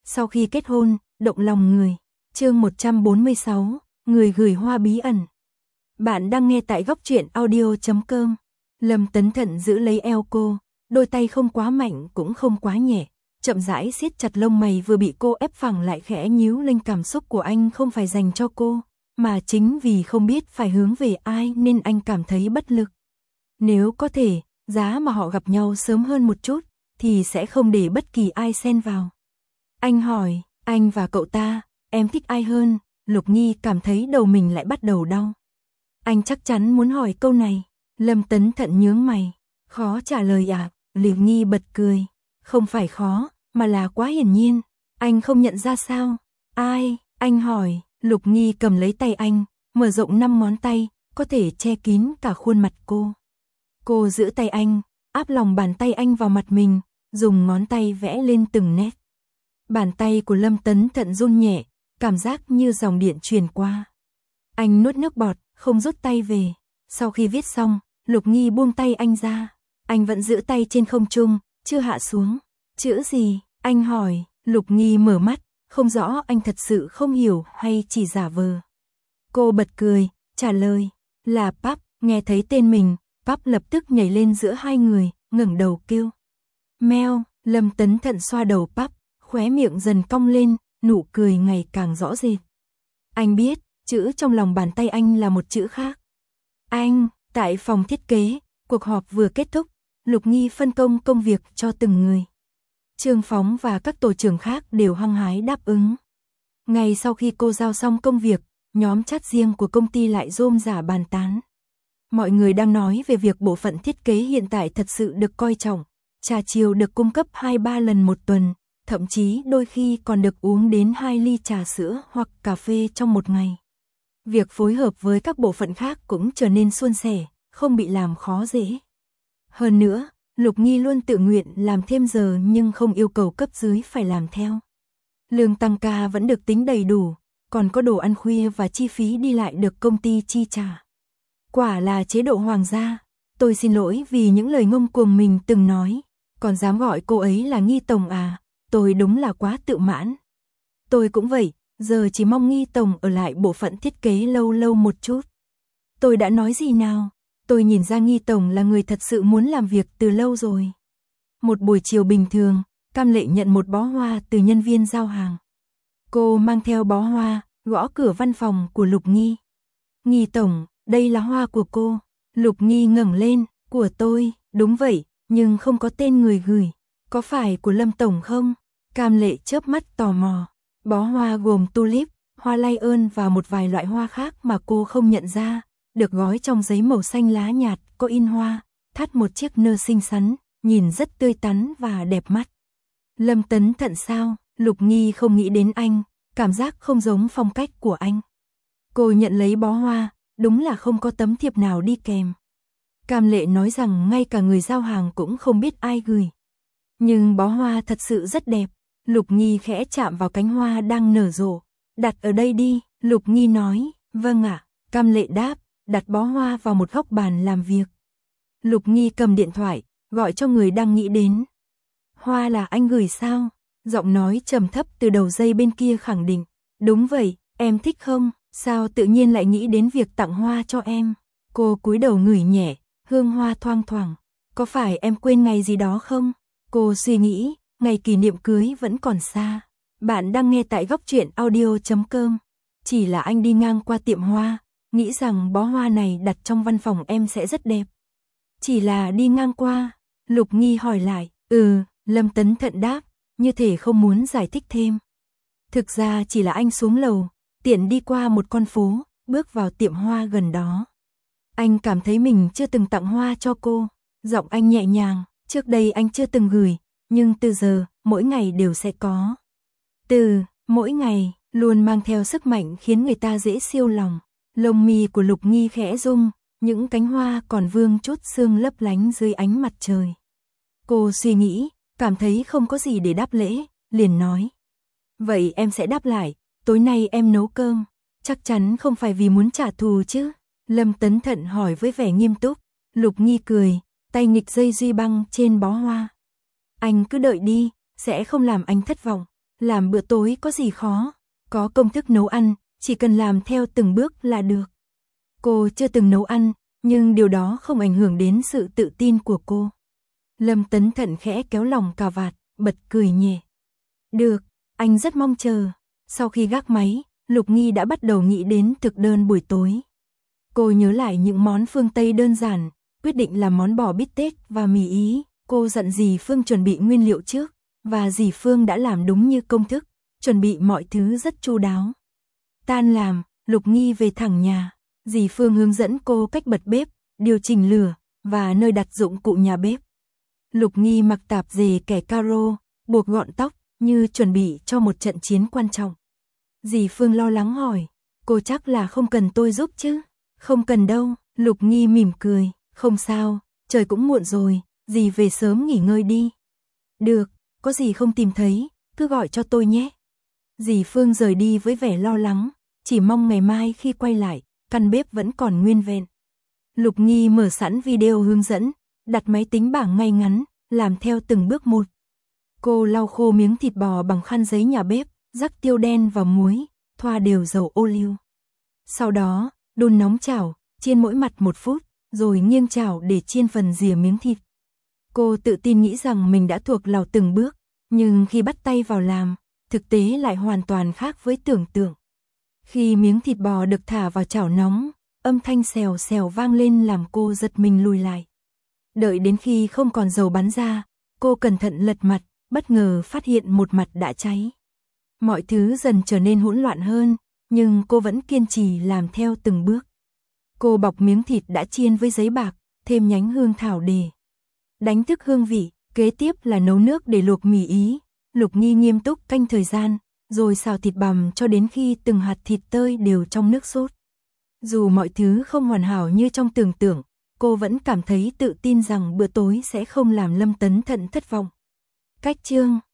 Sau khi kết hôn, động lòng người. Chương 146, người gửi hoa bí ẩn. Bạn đang nghe tại góc truyện audio.com. Lâm Tấn Thận giữ lấy eo cô, đôi tay không quá mạnh cũng không quá nhẹ, chậm rãi siết chặt lông mày vừa bị cô ép phẳng lại khẽ nhíu lên. Cảm xúc của anh không phải dành cho cô, mà chính vì không biết phải hướng về ai nên anh cảm thấy bất lực. Nếu có thể, giá mà họ gặp nhau sớm hơn một chút, thì sẽ không để bất kỳ ai xen vào. Anh hỏi, anh và cậu ta, em thích ai hơn? Lục Nghi cảm thấy đầu mình lại bắt đầu đau. Anh chắc chắn muốn hỏi câu này. Lâm Tấn Thận nhướng mày. Khó trả lời à? Lục Nghi bật cười. Không phải khó, mà là quá hiển nhiên. Anh không nhận ra sao? Ai? Anh hỏi. Lục Nghi cầm lấy tay anh, mở rộng 5 ngón tay, có thể che kín cả khuôn mặt cô. Cô giữ tay anh, áp lòng bàn tay anh vào mặt mình, dùng ngón tay vẽ lên từng nét. Bàn tay của Lâm Tấn Thận run nhẹ, cảm giác như dòng điện truyền qua. Anh nuốt nước bọt, không rút tay về. Sau khi viết xong, Lục Nghi buông tay anh ra. Anh vẫn giữ tay trên không trung, chưa hạ xuống. Chữ gì? Anh hỏi. Lục Nghi mở mắt, không rõ anh thật sự không hiểu hay chỉ giả vờ. Cô bật cười, trả lời. Là Pap. Nghe thấy tên mình, Pap lập tức nhảy lên giữa hai người, ngẩng đầu kêu. Meo. Lâm Tấn Thận xoa đầu Pap, khóe miệng dần cong lên, nụ cười ngày càng rõ rệt. Anh biết, chữ trong lòng bàn tay anh là một chữ khác. Anh, tại phòng thiết kế, cuộc họp vừa kết thúc, Lục Nghi phân công công việc cho từng người. Trương Phóng và các tổ trưởng khác đều hăng hái đáp ứng. Ngay sau khi cô giao xong công việc, nhóm chat riêng của công ty lại rôm rả bàn tán. Mọi người đang nói về việc bộ phận thiết kế hiện tại thật sự được coi trọng, trà chiều được cung cấp 2-3 lần một tuần, thậm chí đôi khi còn được uống đến 2 ly trà sữa hoặc cà phê trong một ngày. Việc phối hợp với các bộ phận khác cũng trở nên suôn sẻ, không bị làm khó dễ. Hơn nữa, Lục Nghi luôn tự nguyện làm thêm giờ nhưng không yêu cầu cấp dưới phải làm theo. Lương tăng ca vẫn được tính đầy đủ, còn có đồ ăn khuya và chi phí đi lại được công ty chi trả. Quả là chế độ hoàng gia. Tôi xin lỗi vì những lời ngông cuồng mình từng nói, còn dám gọi cô ấy là Nghi Tổng à, tôi đúng là quá tự mãn. Tôi cũng vậy, giờ chỉ mong Nghi Tổng ở lại bộ phận thiết kế lâu lâu một chút. Tôi đã nói gì nào? Tôi nhìn ra Nghi Tổng là người thật sự muốn làm việc từ lâu rồi. Một buổi chiều bình thường, Cam Lệ nhận một bó hoa từ nhân viên giao hàng. Cô mang theo bó hoa, gõ cửa văn phòng của Lục Nghi. Nghi Tổng, đây là hoa của cô. Lục Nghi ngẩng lên, của tôi, đúng vậy, nhưng không có tên người gửi. Có phải của Lâm Tổng không? Cam Lệ chớp mắt tò mò. Bó hoa gồm tulip, hoa lay ơn và một vài loại hoa khác mà cô không nhận ra, được gói trong giấy màu xanh lá nhạt, có in hoa, thắt một chiếc nơ xinh xắn, nhìn rất tươi tắn và đẹp mắt. Lâm Tấn Thận sao? Lục Nghi không nghĩ đến anh, cảm giác không giống phong cách của anh. Cô nhận lấy bó hoa, đúng là không có tấm thiệp nào đi kèm. Cam Lệ nói rằng ngay cả người giao hàng cũng không biết ai gửi. Nhưng bó hoa thật sự rất đẹp. Lục Nghi khẽ chạm vào cánh hoa đang nở rộ. Đặt ở đây đi, Lục Nghi nói. Vâng ạ. Cam Lệ đáp, đặt bó hoa vào một góc bàn làm việc. Lục Nghi cầm điện thoại, gọi cho người đang nghĩ đến. Hoa là anh gửi sao? Giọng nói trầm thấp từ đầu dây bên kia khẳng định. Đúng vậy, em thích không? Sao tự nhiên lại nghĩ đến việc tặng hoa cho em? Cô cúi đầu ngửi nhẹ, hương hoa thoang thoảng. Có phải em quên ngày gì đó không? Cô suy nghĩ, ngày kỷ niệm cưới vẫn còn xa. Bạn đang nghe tại góc truyện audio.com. Chỉ là anh đi ngang qua tiệm hoa, nghĩ rằng bó hoa này đặt trong văn phòng em sẽ rất đẹp. Chỉ là đi ngang qua. Lục Nghi hỏi lại. Lâm Tấn Thận đáp, như thể không muốn giải thích thêm. Thực ra chỉ là anh xuống lầu, tiện đi qua một con phố, bước vào tiệm hoa gần đó. Anh cảm thấy mình chưa từng tặng hoa cho cô. Giọng anh nhẹ nhàng, trước đây anh chưa từng gửi, nhưng từ giờ, mỗi ngày đều sẽ có. Mỗi ngày, luôn mang theo sức mạnh khiến người ta dễ siêu lòng. Lông mi của Lục Nghi khẽ rung, những cánh hoa còn vương chút sương lấp lánh dưới ánh mặt trời. Cô suy nghĩ, cảm thấy không có gì để đáp lễ, liền nói. Vậy em sẽ đáp lại, tối nay em nấu cơm, chắc chắn không phải vì muốn trả thù chứ? Lâm Tấn Thận hỏi với vẻ nghiêm túc. Lục Nghi cười, tay nghịch dây duy băng trên bó hoa. Anh cứ đợi đi, sẽ không làm anh thất vọng. Làm bữa tối có gì khó, có công thức nấu ăn, chỉ cần làm theo từng bước là được. Cô chưa từng nấu ăn, nhưng điều đó không ảnh hưởng đến sự tự tin của cô. Lâm Tấn Thận khẽ kéo lòng cà vạt, bật cười nhẹ. Được, anh rất mong chờ. Sau khi gác máy, Lục Nghi đã bắt đầu nghĩ đến thực đơn buổi tối. Cô nhớ lại những món phương Tây đơn giản, quyết định làm món bò bít tết và mì Ý. Cô dặn dì Phương chuẩn bị nguyên liệu trước, và dì Phương đã làm đúng như công thức, chuẩn bị mọi thứ rất chu đáo. Tan làm, Lục Nghi về thẳng nhà. Dì Phương hướng dẫn cô cách bật bếp, điều chỉnh lửa, và nơi đặt dụng cụ nhà bếp. Lục Nghi mặc tạp dề kẻ caro, buộc gọn tóc, như chuẩn bị cho một trận chiến quan trọng. Dì Phương lo lắng hỏi, cô chắc là không cần tôi giúp chứ? Không cần đâu, Lục Nghi mỉm cười, không sao, trời cũng muộn rồi, dì về sớm nghỉ ngơi đi. Được, có gì không tìm thấy, cứ gọi cho tôi nhé. Dì Phương rời đi với vẻ lo lắng, chỉ mong ngày mai khi quay lại, căn bếp vẫn còn nguyên vẹn. Lục Nghi mở sẵn video hướng dẫn, đặt máy tính bảng ngay ngắn, làm theo từng bước một. Cô lau khô miếng thịt bò bằng khăn giấy nhà bếp, rắc tiêu đen vào muối, thoa đều dầu ô liu. Sau đó, đun nóng chảo, chiên mỗi mặt 1 phút, rồi nghiêng chảo để chiên phần rìa miếng thịt. Cô tự tin nghĩ rằng mình đã thuộc lào từng bước, nhưng khi bắt tay vào làm, thực tế lại hoàn toàn khác với tưởng tượng. Khi miếng thịt bò được thả vào chảo nóng, âm thanh xèo xèo vang lên làm cô giật mình lùi lại. Đợi đến khi không còn dầu bắn ra, cô cẩn thận lật mặt, bất ngờ phát hiện một mặt đã cháy. Mọi thứ dần trở nên hỗn loạn hơn, nhưng cô vẫn kiên trì làm theo từng bước. Cô bọc miếng thịt đã chiên với giấy bạc, thêm nhánh hương thảo để đánh thức hương vị, kế tiếp là nấu nước để luộc mì Ý. Lục Nghi nghiêm túc canh thời gian, rồi xào thịt bằm cho đến khi từng hạt thịt tơi đều trong nước sốt. Dù mọi thứ không hoàn hảo như trong tưởng tượng, cô vẫn cảm thấy tự tin rằng bữa tối sẽ không làm Lâm Tấn Thận thất vọng. Cách chương